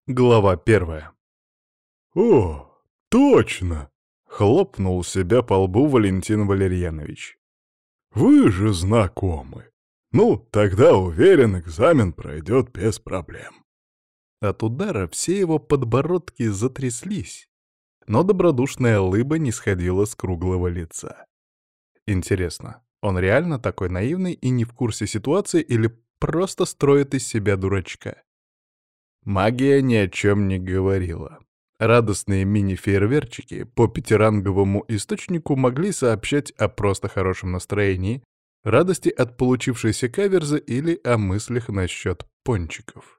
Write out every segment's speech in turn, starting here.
Глава первая. «О, точно!» — хлопнул себя по лбу Валентин Валерьянович. «Вы же знакомы. Ну, тогда, уверен, экзамен пройдет без проблем». От удара все его подбородки затряслись, но добродушная улыба не сходила с круглого лица. Интересно, он реально такой наивный и не в курсе ситуации или просто строит из себя дурачка? Магия ни о чем не говорила. Радостные мини-фейерверчики по пятиранговому источнику могли сообщать о просто хорошем настроении, радости от получившейся каверзы или о мыслях насчет пончиков.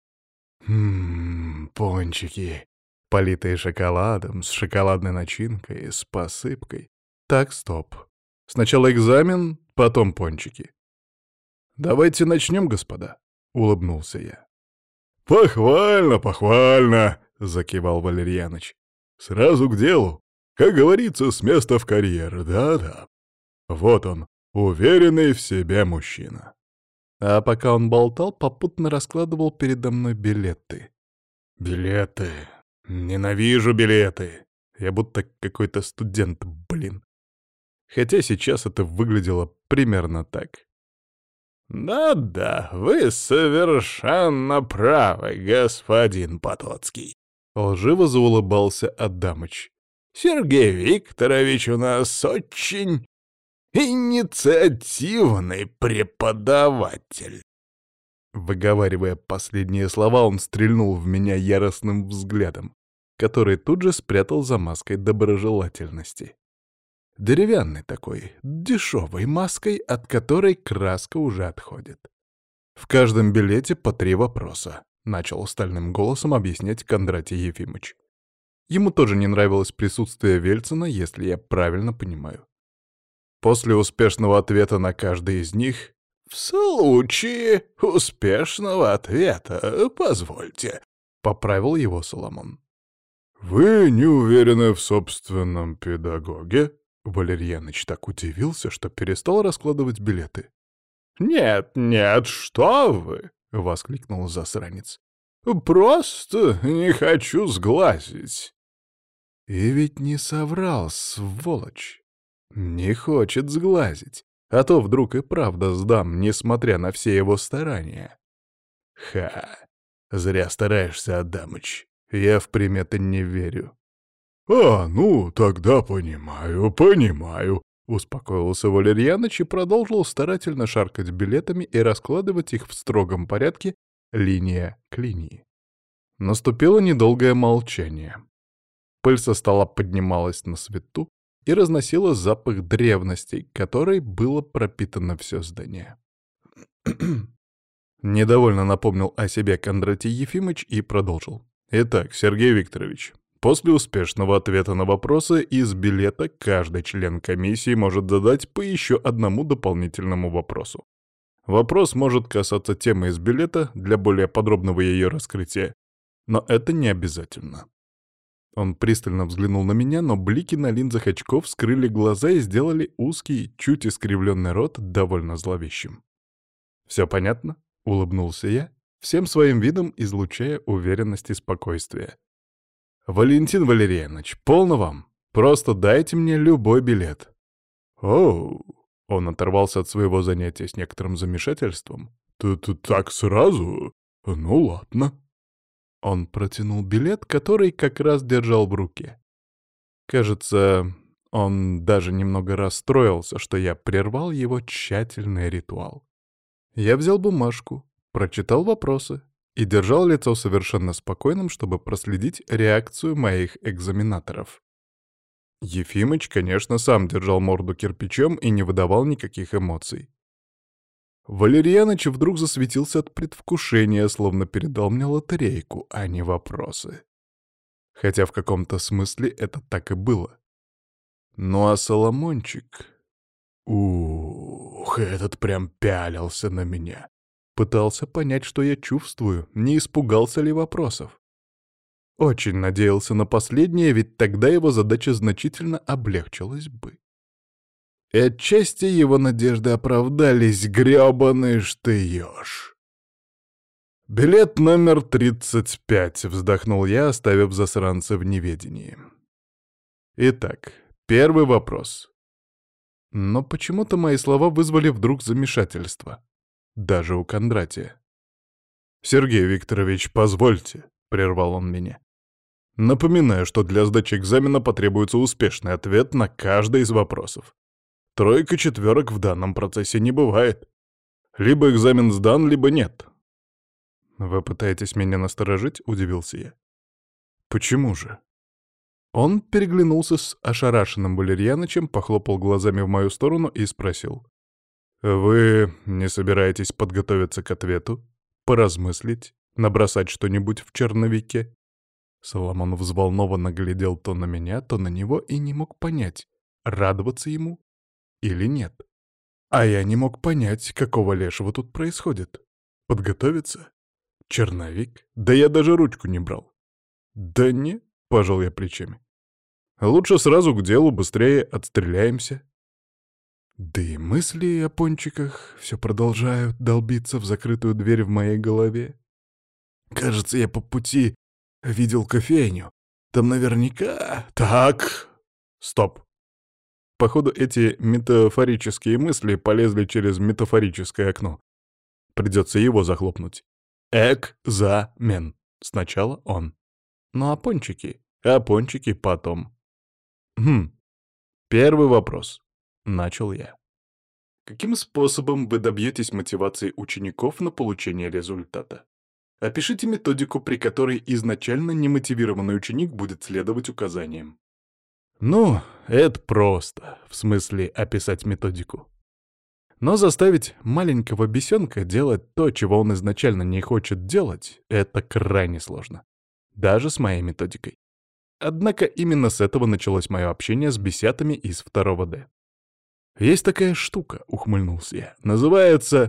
Пончики. Политые шоколадом, с шоколадной начинкой, с посыпкой. Так, стоп. Сначала экзамен, потом пончики. «Давайте начнем, господа», — улыбнулся я. «Похвально, похвально!» — закивал Валерьяныч. «Сразу к делу. Как говорится, с места в карьер, да-да. Вот он, уверенный в себе мужчина». А пока он болтал, попутно раскладывал передо мной билеты. «Билеты. Ненавижу билеты. Я будто какой-то студент, блин. Хотя сейчас это выглядело примерно так. «Да-да, вы совершенно правы, господин Потоцкий», — лживо заулыбался Адамыч. «Сергей Викторович у нас очень инициативный преподаватель». Выговаривая последние слова, он стрельнул в меня яростным взглядом, который тут же спрятал за маской доброжелательности. Деревянной такой, дешевой маской, от которой краска уже отходит. «В каждом билете по 3 вопроса», — начал стальным голосом объяснять Кондратий Ефимыч. Ему тоже не нравилось присутствие Вельцина, если я правильно понимаю. После успешного ответа на каждый из них «В случае успешного ответа, позвольте», — поправил его Соломон. «Вы не уверены в собственном педагоге?» Валерьяныч так удивился, что перестал раскладывать билеты. «Нет, нет, что вы!» — воскликнул засранец. «Просто не хочу сглазить». И ведь не соврал, сволочь. Не хочет сглазить, а то вдруг и правда сдам, несмотря на все его старания. Ха! Зря стараешься, Адамыч. Я в приметы не верю. Ну, тогда понимаю», — успокоился Валерьяныч и продолжил старательно шаркать билетами и раскладывать их в строгом порядке, линия к линии. Наступило недолгое молчание. Пыль со стола поднималась на свету и разносила запах древностей, которой было пропитано все здание. Недовольно напомнил о себе Кондратий Ефимыч и продолжил. «Итак, Сергей Викторович, после успешного ответа на вопросы из билета каждый член комиссии может задать по еще одному дополнительному вопросу. Вопрос может касаться темы из билета для более подробного ее раскрытия, но это не обязательно». Он пристально взглянул на меня, но блики на линзах очков скрыли глаза и сделали узкий, чуть искривленный рот довольно зловещим. «Все понятно?» — улыбнулся я, всем своим видом излучая уверенность и спокойствие. «Валентин Валерьянович, полно вам. Просто дайте мне любой билет». «Оу!» — он оторвался от своего занятия с некоторым замешательством. «Ты так сразу? Ну ладно». Он протянул билет, который как раз держал в руке. Кажется, он даже немного расстроился, что я прервал его тщательный ритуал. Я взял бумажку, прочитал вопросы и держал лицо совершенно спокойным, чтобы проследить реакцию моих экзаменаторов. Ефимыч, конечно, сам держал морду кирпичом и не выдавал никаких эмоций. Валерьяныч вдруг засветился от предвкушения, словно передал мне лотерейку, а не вопросы. Хотя в каком-то смысле это так и было. Ну а Соломончик... Этот прям пялился на меня. Пытался понять, что я чувствую, не испугался ли вопросов. Очень надеялся на последнее, ведь тогда его задача значительно облегчилась бы. И отчасти его надежды оправдались, грёбаный ж ты ёж. «Билет номер 35», — вздохнул я, оставив засранца в неведении. Итак, первый вопрос. Но почему-то мои слова вызвали вдруг замешательство. Даже у Кондратия. «Сергей Викторович, позвольте», — прервал он меня. «Напоминаю, что для сдачи экзамена потребуется успешный ответ на каждый из вопросов. Троек и четверок в данном процессе не бывает. Либо экзамен сдан, либо нет». «Вы пытаетесь меня насторожить?» — удивился я. «Почему же?» Он переглянулся с ошарашенным Валерьянычем, похлопал глазами в мою сторону и спросил. «Вы не собираетесь подготовиться к ответу? Поразмыслить? Набросать что-нибудь в черновике?» Соломон взволнованно глядел то на меня, то на него и не мог понять, радоваться ему или нет. А я не мог понять, какого лешего тут происходит. Подготовиться? Черновик? Да я даже ручку не брал. «Да не», — пожал я плечами. «Лучше сразу к делу, быстрее отстреляемся». Да и мысли о пончиках все продолжают долбиться в закрытую дверь в моей голове. Кажется, я по пути видел кофейню. Там наверняка... Так, стоп. Походу, эти метафорические мысли полезли через метафорическое окно. Придется его захлопнуть. Экзамен. Сначала он. Ну а пончики? А пончики потом. Первый вопрос. Начал я. Каким способом вы добьетесь мотивации учеников на получение результата? Опишите методику, при которой изначально немотивированный ученик будет следовать указаниям. Ну, это просто, в смысле описать методику. Но заставить маленького бесенка делать то, чего он изначально не хочет делать, это крайне сложно. Даже с моей методикой. Однако именно с этого началось мое общение с бесятами из 2D. «Есть такая штука», — ухмыльнулся я, — «называется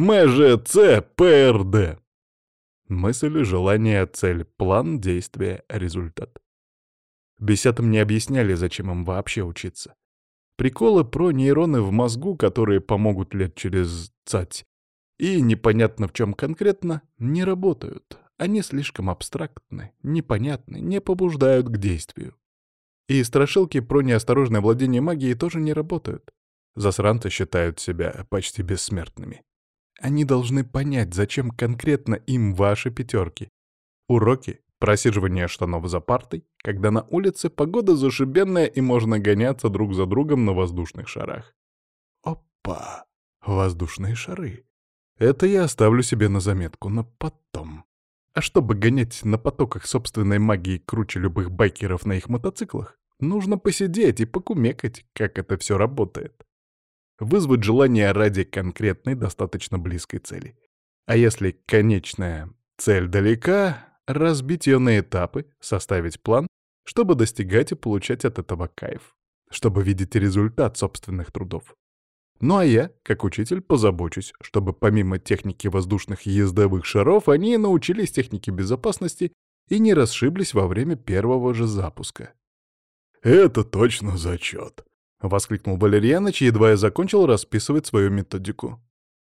МЖЦ-ПРД». Мысль, желание, цель, план, действие, результат. Бесятам не объясняли, зачем им вообще учиться. Приколы про нейроны в мозгу, которые помогут лет через цать, и непонятно в чем конкретно, не работают. Они слишком абстрактны, непонятны, не побуждают к действию. И страшилки про неосторожное владение магией тоже не работают. Засранцы считают себя почти бессмертными. Они должны понять, зачем конкретно им ваши пятерки. Уроки, просиживание штанов за партой, когда на улице погода зашибенная и можно гоняться друг за другом на воздушных шарах. Опа! Воздушные шары. Это я оставлю себе на заметку, на потом. А чтобы гонять на потоках собственной магии круче любых байкеров на их мотоциклах, нужно посидеть и покумекать, как это все работает. Вызвать желание ради конкретной, достаточно близкой цели. А если конечная цель далека, разбить ее на этапы, составить план, чтобы достигать и получать от этого кайф, чтобы видеть результат собственных трудов. Ну а я, как учитель, позабочусь, чтобы помимо техники воздушных ездовых шаров, они научились технике безопасности и не расшиблись во время первого же запуска. «Это точно зачет!» — воскликнул Валерьяныч, едва я закончил расписывать свою методику.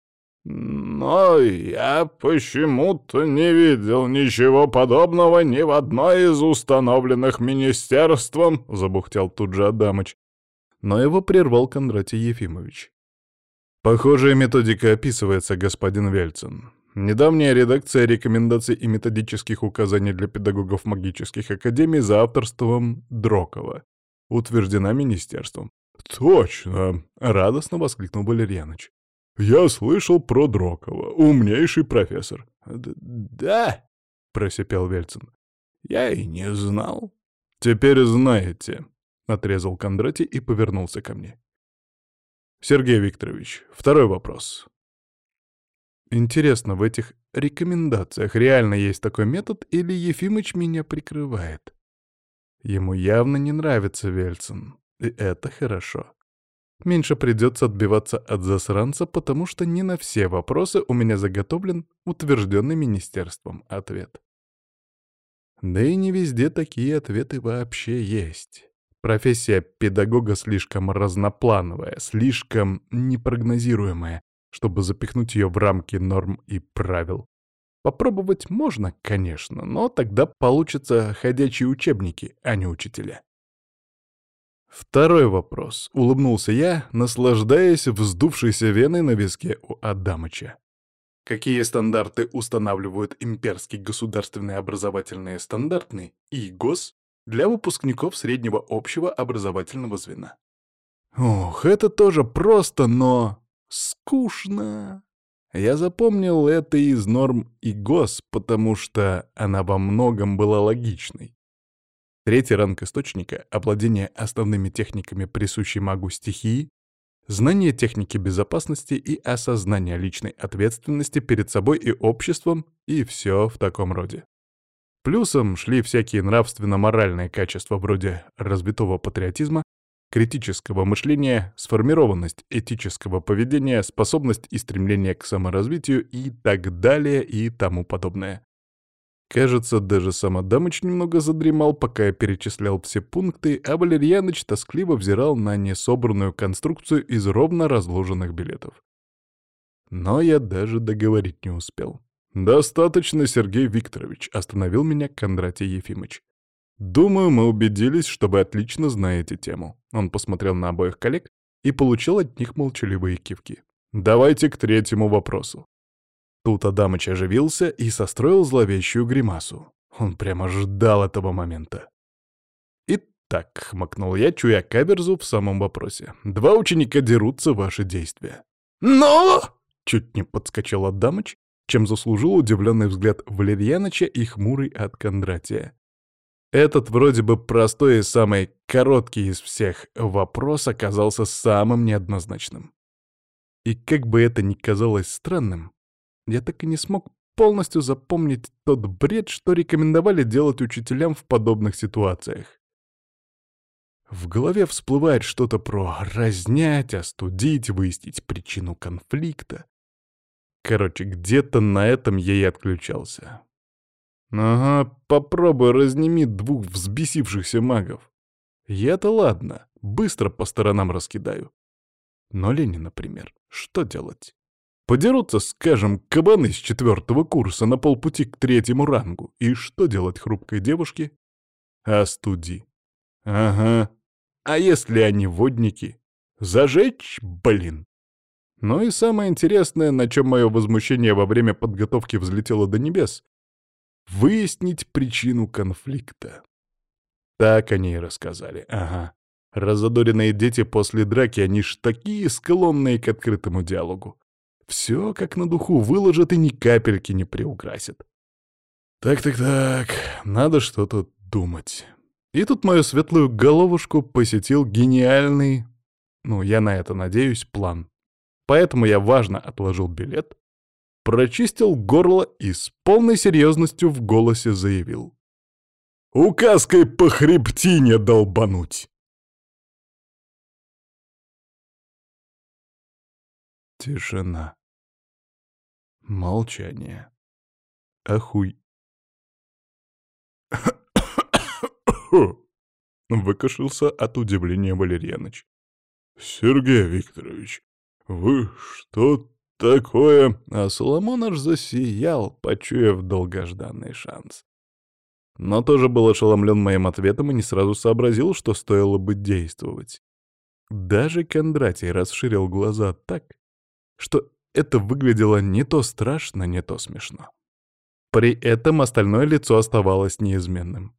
«Но я почему-то не видел ничего подобного ни в одной из установленных министерством», — забухтел тут же Адамыч. Но его прервал Кондратий Ефимович. «Похожая методика описывается, господин Вельцин. Недавняя редакция рекомендаций и методических указаний для педагогов магических академий за авторством Дрокова утверждена министерством». «Точно!» — радостно воскликнул Валерьяныч. «Я слышал про Дрокова, умнейший профессор». «Да?» — просипел Вельцин. «Я и не знал». «Теперь знаете», — отрезал Кондратий и повернулся ко мне. «Сергей Викторович, второй вопрос. Интересно, в этих рекомендациях реально есть такой метод или Ефимыч меня прикрывает? Ему явно не нравится Вельцин, и это хорошо. Меньше придется отбиваться от засранца, потому что не на все вопросы у меня заготовлен утвержденный министерством ответ. Да и не везде такие ответы вообще есть. Профессия педагога слишком разноплановая, слишком непрогнозируемая, чтобы запихнуть ее в рамки норм и правил. Попробовать можно, конечно, но тогда получатся ходячие учебники, а не учителя. Второй вопрос. Улыбнулся я, наслаждаясь вздувшейся веной на виске у Адамыча. Какие стандарты устанавливают имперский государственный образовательный стандартный и ГОС для выпускников среднего общего образовательного звена? Ох, это тоже просто, но скучно. Я запомнил это из норм и ГОС, потому что она во многом была логичной. Третий ранг источника — овладение основными техниками присущей магу стихии, знание техники безопасности и осознание личной ответственности перед собой и обществом, и все в таком роде. Плюсом шли всякие нравственно-моральные качества вроде развитого патриотизма, критического мышления, сформированность этического поведения, способность и стремление к саморазвитию и так далее и тому подобное. Кажется, даже сам Адамыч немного задремал, пока я перечислял все пункты, а Валерьяныч тоскливо взирал на несобранную конструкцию из ровно разложенных билетов. Но я даже договорить не успел. «Достаточно, Сергей Викторович», — остановил меня Кондратий Ефимыч. «Думаю, мы убедились, что вы отлично знаете тему». Он посмотрел на обоих коллег и получил от них молчаливые кивки. «Давайте к третьему вопросу». Тут Адамыч оживился и состроил зловещую гримасу. Он прямо ждал этого момента. «Итак», — хмыкнул я, чуя каверзу в самом вопросе. «Два ученика дерутся, ваши действия». «Но!» — чуть не подскочил Адамыч, чем заслужил удивленный взгляд Валерьяныча и хмурый от Кондратия. Этот вроде бы простой и самый короткий из всех вопрос оказался самым неоднозначным. И как бы это ни казалось странным, я так и не смог полностью запомнить тот бред, что рекомендовали делать учителям в подобных ситуациях. В голове всплывает что-то про разнять, остудить, выяснить причину конфликта. Короче, где-то на этом я и отключался. Ага, попробуй разними двух взбесившихся магов. Я-то ладно, быстро по сторонам раскидаю. Но Лене, например, что делать? Подерутся, скажем, кабаны с 4-го курса на полпути к 3-му рангу. И что делать хрупкой девушке? Остуди. Ага. А если они водники? Зажечь, блин. Ну и самое интересное, на чем мое возмущение во время подготовки взлетело до небес — выяснить причину конфликта. Так они и рассказали, ага. Разодоренные дети после драки, они ж такие склонные к открытому диалогу. Все как на духу выложат и ни капельки не приукрасят. Так, надо что-то думать. И тут мою светлую головушку посетил гениальный, я на это надеюсь, план. Поэтому я важно отложил билет, прочистил горло и с полной серьезностью в голосе заявил: «Указкой по хребтине долбануть!» Тишина. Молчание. Ахуй. Выкашился от удивления Валерьяныч. «Сергей Викторович, вы что такое?» А Соломон аж засиял, почуяв долгожданный шанс. Но тоже был ошеломлен моим ответом и не сразу сообразил, что стоило бы действовать. Даже Кондратий расширил глаза так, что это выглядело не то страшно, не то смешно. При этом остальное лицо оставалось неизменным.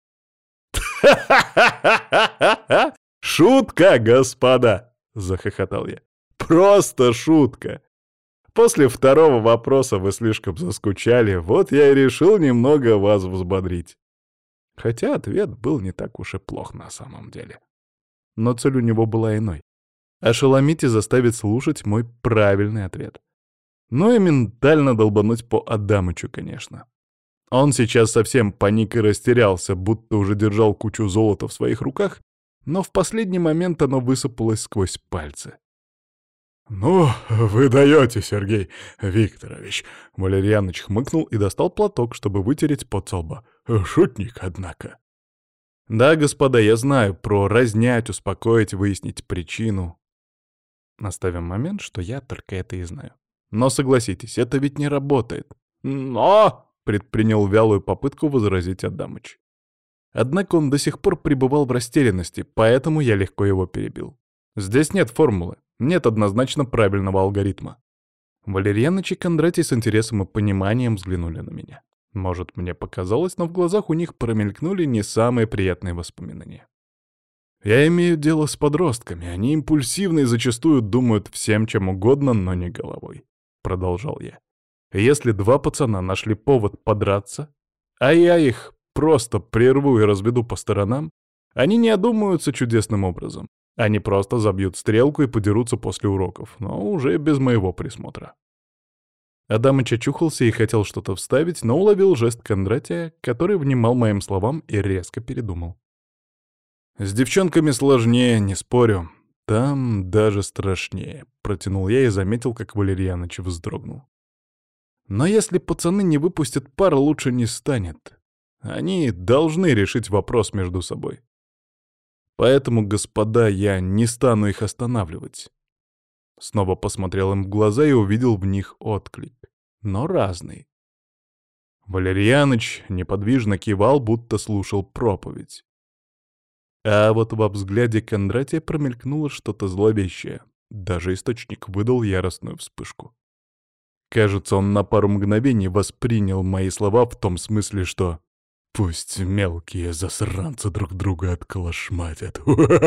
«Ха-ха-ха-ха-ха! Шутка, господа!» — захохотал я. «Просто шутка! После второго вопроса вы слишком заскучали, вот я и решил немного вас взбодрить». Хотя ответ был не так уж и плох на самом деле. Но цель у него была иной — ошеломить и заставить слушать мой правильный ответ. Ну и ментально долбануть по Адамычу, конечно. Он сейчас совсем паник и растерялся, будто уже держал кучу золота в своих руках, но в последний момент оно высыпалось сквозь пальцы. «Ну, вы даете, Сергей Викторович!» Валерьяныч хмыкнул и достал платок, чтобы вытереть пот со лба. «Шутник, однако!» «Да, господа, я знаю про разнять, успокоить, выяснить причину». Оставим момент, что я только это и знаю. Но согласитесь, это ведь не работает. «Но!» — предпринял вялую попытку возразить Адамыч. Однако он до сих пор пребывал в растерянности, поэтому я легко его перебил. Здесь нет формулы, нет однозначно правильного алгоритма. Валерьяныч и Кондратий с интересом и пониманием взглянули на меня. Может, мне показалось, но в глазах у них промелькнули не самые приятные воспоминания. Я имею дело с подростками, они импульсивны и зачастую думают всем чем угодно, но не головой. Продолжал я. Если два пацана нашли повод подраться, а я их просто прерву и разведу по сторонам, они не одумаются чудесным образом. Они просто забьют стрелку и подерутся после уроков, но уже без моего присмотра. Адамыч очухался и хотел что-то вставить, но уловил жест Кондратия, который внимал моим словам и резко передумал. «С девчонками сложнее, не спорю. Там даже страшнее», — протянул я и заметил, как Валерьяныч вздрогнул. «Но если пацаны не выпустят пар, лучше не станет. Они должны решить вопрос между собой. Поэтому, господа, я не стану их останавливать». Снова посмотрел им в глаза и увидел в них отклик, но разный. Валерьяныч неподвижно кивал, будто слушал проповедь. А вот во взгляде Кондратия промелькнуло что-то зловещее. Даже источник выдал яростную вспышку. Кажется, он на пару мгновений воспринял мои слова в том смысле, что «пусть мелкие засранцы друг друга отколошматят».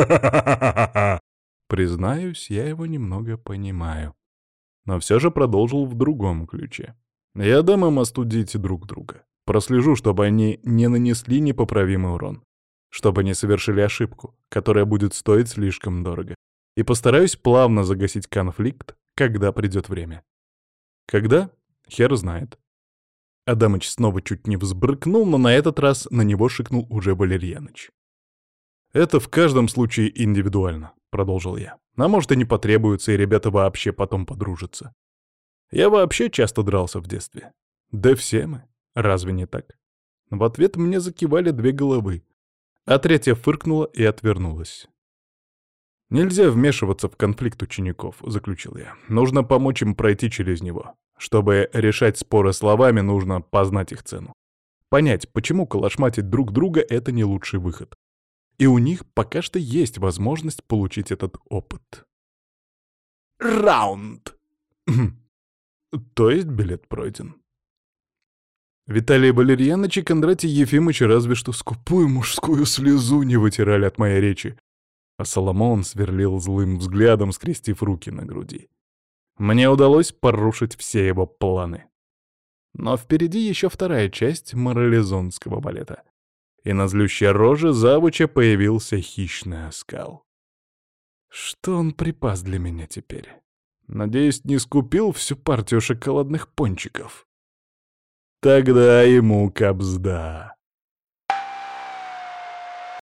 Признаюсь, я его немного понимаю. Но все же продолжил в другом ключе. Я дам им остудить друг друга. Прослежу, чтобы они не нанесли непоправимый урон. Чтобы не совершили ошибку, которая будет стоить слишком дорого. И постараюсь плавно загасить конфликт, когда придет время. Когда? Хер знает. Адамыч снова чуть не взбрыкнул, но на этот раз на него шикнул уже Валерьяныч. «Это в каждом случае индивидуально», — продолжил я. «А может, и не потребуется, и ребята вообще потом подружатся. Я вообще часто дрался в детстве. Да все мы. Разве не так?» В ответ мне закивали две головы, а третья фыркнула и отвернулась. «Нельзя вмешиваться в конфликт учеников», — заключил я. «Нужно помочь им пройти через него. Чтобы решать споры словами, нужно познать их цену. Понять, почему калашматить друг друга — это не лучший выход. И у них пока что есть возможность получить этот опыт». «Раунд!» То есть билет пройден. Виталий Валерьяныч и Кондратий Ефимыч разве что скупую мужскую слезу не вытирали от моей речи, а Соломон сверлил злым взглядом, скрестив руки на груди. Мне удалось порушить все его планы. Но впереди еще вторая часть морализонского балета. И на злющей роже завуча появился хищный оскал. Что он припас для меня теперь? Надеюсь, не скупил всю партию шоколадных пончиков. Тогда ему кабзда.